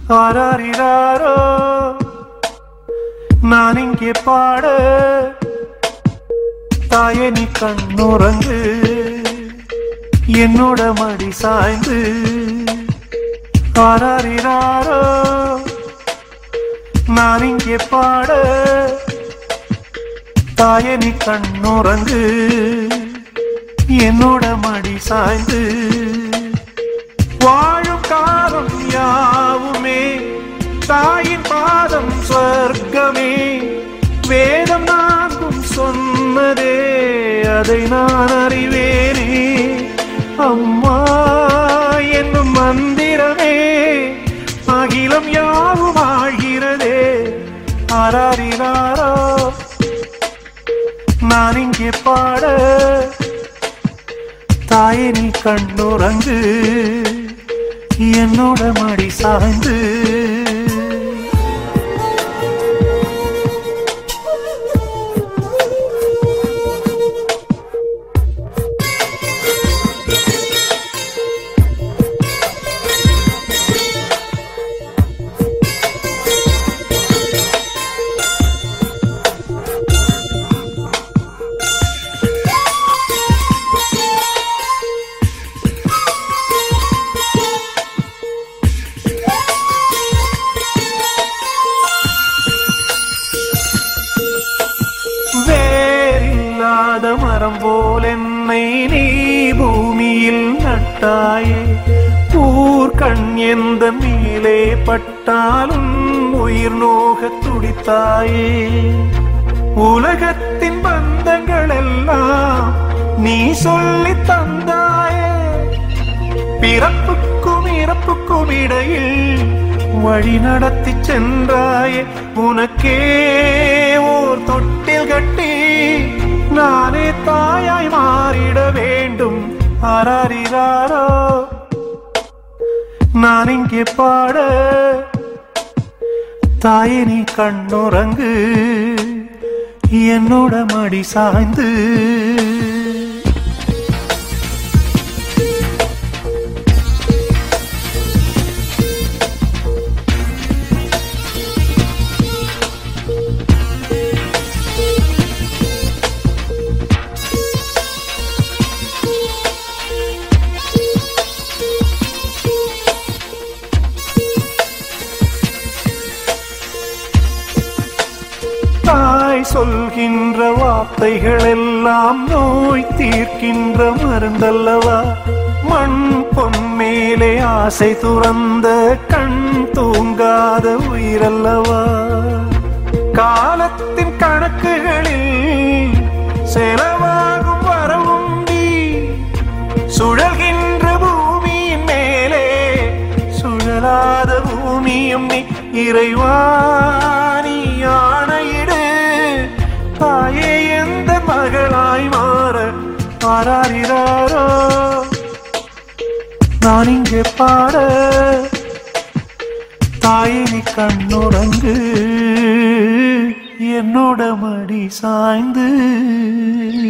ஆராரிராரோ நான் இங்கே பாட, தாயே நீ கண்ணுறங்கு என்னோட மடி சாய்ந்து. ஆராரிராரோ நான் இங்கே பாட, தாயே நீ கண்ணுறங்கு என்னோட மடி சாய்ந்து. வாழும் காலம் யாவுமே தாயின் பாதம் சொர்க்கமே, வேதம் நான்கும் சொன்னதே அதை நான் அறிவேனே. அம்மா என்னும் மந்திரமே அகிலம் யாவும் ஆழ்கிறதே. ஆராரிராரோ நான் இங்கே பாட, தாயே நீ கண்ணுறங்கு என்னோட மடி சாய்ந்து. மரம் போல் என்னை நீ பூமியில் நட்டாயே, ஊர்கண் எந்த மேலே பட்டாலும் உயிர் நோக துடித்தாயே. உலகத்தின் பந்தங்கள் எல்லாம் நீ சொல்லி தந்தாயே, பிறப்புக்கும் இறப்புக்கும் இடையில் வழி நடத்தி சென்றாயே. உனக்கே ஓர் தொட்டில் கட்டி நானே தாயாய் மாறிட வேண்டும். ஆராரிராரோ நான் இங்கே பாட, தாயே நீ கண்ணுறங்கு என்னோட மடி சாய்ந்து. தாய் சொல்கின்ற வார்த்தைகள் எல்லாம் நோய் தீர்க்கின்ற மருந்தல்லவா. மண் பொன் மேலே ஆசை துறந்த கண் தூங்காத உயிரல்லவா. காலத்தின் கணக்குகளில் செலவாகும் வரவும் நீ, சுழல்கின்ற பூமியின் மேலே சுழலாத பூமியும் நீ. இறைவாணி ஆணையிடு தாயே எந்த மகளாய் மாற. ஆராரிராரோ நான் இங்கே பாட, தாயே நீ கண்ணுறங்கு என்னோட மடி சாய்ந்து.